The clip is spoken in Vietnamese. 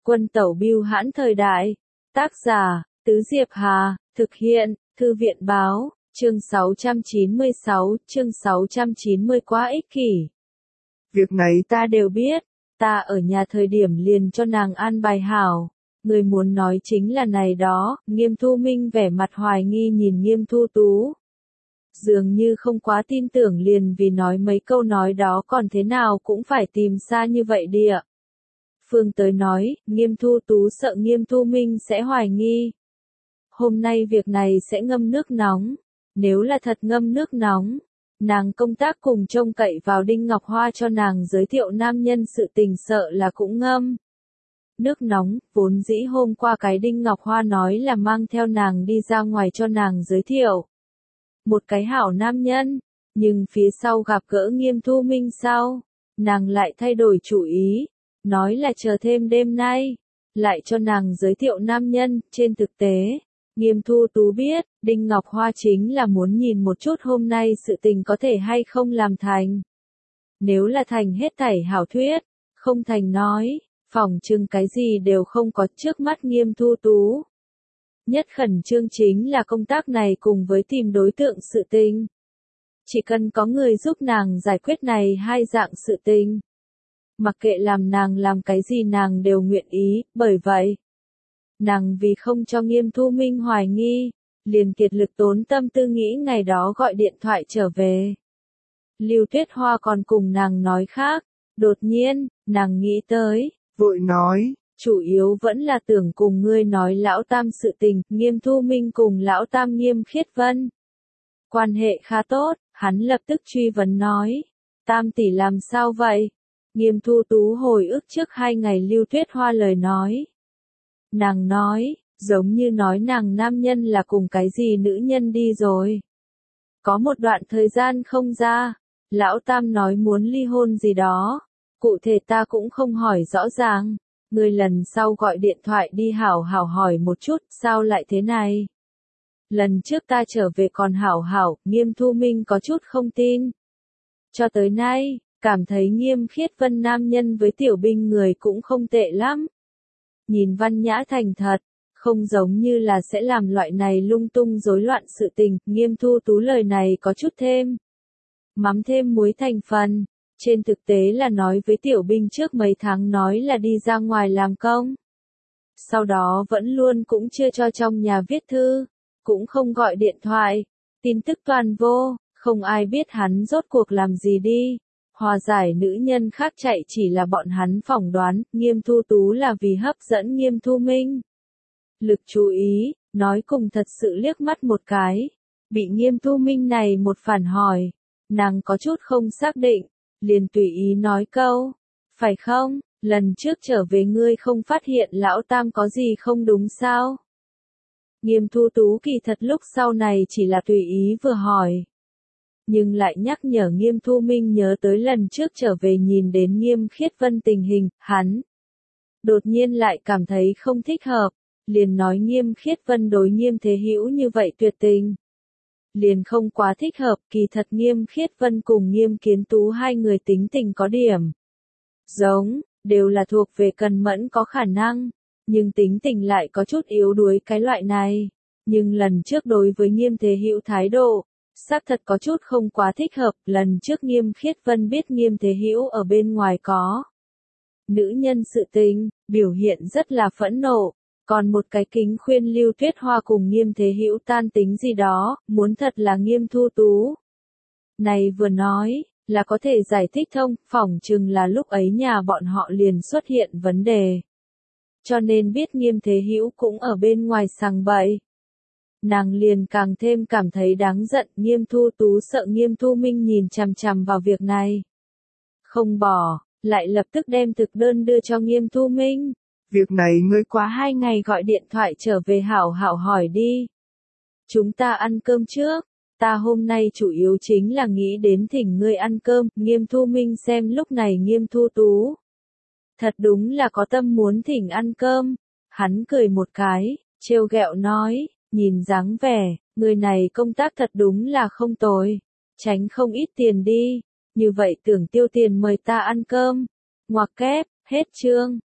Quân tẩu bưu hãn thời đại. Tác giả, Tứ Diệp Hà, thực hiện, Thư viện báo, chương 696, chương 690 quá ích kỷ. Việc này ta đều biết, ta ở nhà thời điểm liền cho nàng an bài hảo. Người muốn nói chính là này đó, Nghiêm Thu Minh vẻ mặt hoài nghi nhìn Nghiêm Thu Tú. Dường như không quá tin tưởng liền vì nói mấy câu nói đó còn thế nào cũng phải tìm xa như vậy địa. Phương tới nói, Nghiêm Thu Tú sợ Nghiêm Thu Minh sẽ hoài nghi. Hôm nay việc này sẽ ngâm nước nóng. Nếu là thật ngâm nước nóng, nàng công tác cùng trông cậy vào Đinh Ngọc Hoa cho nàng giới thiệu nam nhân sự tình sợ là cũng ngâm. Nước nóng, vốn dĩ hôm qua cái Đinh Ngọc Hoa nói là mang theo nàng đi ra ngoài cho nàng giới thiệu. Một cái hảo nam nhân, nhưng phía sau gặp gỡ Nghiêm Thu Minh sau, nàng lại thay đổi chủ ý, nói là chờ thêm đêm nay, lại cho nàng giới thiệu nam nhân. Trên thực tế, Nghiêm Thu Tú biết, Đinh Ngọc Hoa chính là muốn nhìn một chút hôm nay sự tình có thể hay không làm thành. Nếu là thành hết thảy hảo thuyết, không thành nói, phỏng chừng cái gì đều không có trước mắt Nghiêm Thu Tú. Nhất khẩn trương chính là công tác này cùng với tìm đối tượng sự tình. Chỉ cần có người giúp nàng giải quyết này hai dạng sự tình. Mặc kệ làm nàng làm cái gì nàng đều nguyện ý, bởi vậy. Nàng vì không cho Nghiêm Thu Minh hoài nghi, liền kiệt lực tốn tâm tư nghĩ ngày đó gọi điện thoại trở về. Lưu Tuyết Hoa còn cùng nàng nói khác, đột nhiên, nàng nghĩ tới, vội nói, chủ yếu vẫn là tưởng cùng ngươi nói lão tam sự tình, Nghiêm Thu Minh cùng lão tam Nghiêm Khiết Vân. Quan hệ khá tốt, hắn lập tức truy vấn nói, Tam tỷ làm sao vậy? Nghiêm Thu Tú hồi ức trước 2 ngày Lưu Tuyết Hoa lời nói. Nàng nói, giống như nói nàng nam nhân là cùng cái gì nữ nhân đi rồi. Có một đoạn thời gian không ra, lão tam nói muốn ly hôn gì đó, cụ thể ta cũng không hỏi rõ ràng. Người lần sau gọi điện thoại đi hảo hảo hỏi một chút, sao lại thế này? Lần trước ta trở về còn hảo hảo, Nghiêm Thu Minh có chút không tin. Cho tới nay, cảm thấy Nghiêm Khiết Vân nam nhân với tiểu binh người cũng không tệ lắm. Nhìn văn nhã thành thật, không giống như là sẽ làm loại này lung tung rối loạn sự tình, Nghiêm Thu Tú lời này có chút thêm. Mắm thêm muối thành phần. Trên thực tế là nói với tiểu binh trước mấy tháng nói là đi ra ngoài làm công. Sau đó vẫn luôn cũng chưa cho trong nhà viết thư, cũng không gọi điện thoại, tin tức toàn vô, không ai biết hắn rốt cuộc làm gì đi. Hòa giải nữ nhân khác chạy chỉ là bọn hắn phỏng đoán, Nghiêm Thu Tú là vì hấp dẫn Nghiêm Thu Minh. Lực chú ý, nói cùng thật sự liếc mắt một cái, bị Nghiêm Thu Minh này một phản hỏi, nàng có chút không xác định. Liền tùy ý nói câu, phải không, lần trước trở về ngươi không phát hiện lão tam có gì không đúng sao? Nghiêm Thu Tú kỳ thật lúc sau này chỉ là tùy ý vừa hỏi. Nhưng lại nhắc nhở Nghiêm Thu Minh nhớ tới lần trước trở về nhìn đến Nghiêm Khiết Vân tình hình, hắn đột nhiên lại cảm thấy không thích hợp, liền nói Nghiêm Khiết Vân đối Nghiêm Thế Hữu như vậy tuyệt tình. Liền không quá thích hợp, kỳ thật Nghiêm Khiết Vân cùng Nghiêm Kiến Tú hai người tính tình có điểm giống, đều là thuộc về cần mẫn có khả năng, nhưng tính tình lại có chút yếu đuối cái loại này. Nhưng lần trước đối với Nghiêm Thế Hữu thái độ, xác thật có chút không quá thích hợp, lần trước Nghiêm Khiết Vân biết Nghiêm Thế Hữu ở bên ngoài có nữ nhân sự tình, biểu hiện rất là phẫn nộ. Còn một cái kính khuyên Lưu Tuyết Hoa cùng Nghiêm Thế Hữu tan tính gì đó, muốn thật là Nghiêm Thu Tú. Này vừa nói, là có thể giải thích thông, phỏng chừng là lúc ấy nhà bọn họ liền xuất hiện vấn đề. Cho nên biết Nghiêm Thế Hữu cũng ở bên ngoài sằng bậy. Nàng liền càng thêm cảm thấy đáng giận, Nghiêm Thu Tú sợ Nghiêm Thu Minh nhìn chằm chằm vào việc này. Không bỏ, lại lập tức đem thực đơn đưa cho Nghiêm Thu Minh. Việc này ngươi quá 2 ngày gọi điện thoại trở về hảo hảo hỏi đi. Chúng ta ăn cơm trước, ta hôm nay chủ yếu chính là nghĩ đến thỉnh ngươi ăn cơm, Nghiêm Thu Minh xem lúc này Nghiêm Thu Tú. Thật đúng là có tâm muốn thỉnh ăn cơm, hắn cười một cái, trêu ghẹo nói, nhìn dáng vẻ, người này công tác thật đúng là không tồi, tránh không ít tiền đi, như vậy tưởng tiêu tiền mời ta ăn cơm, ngoặc kép, hết chương.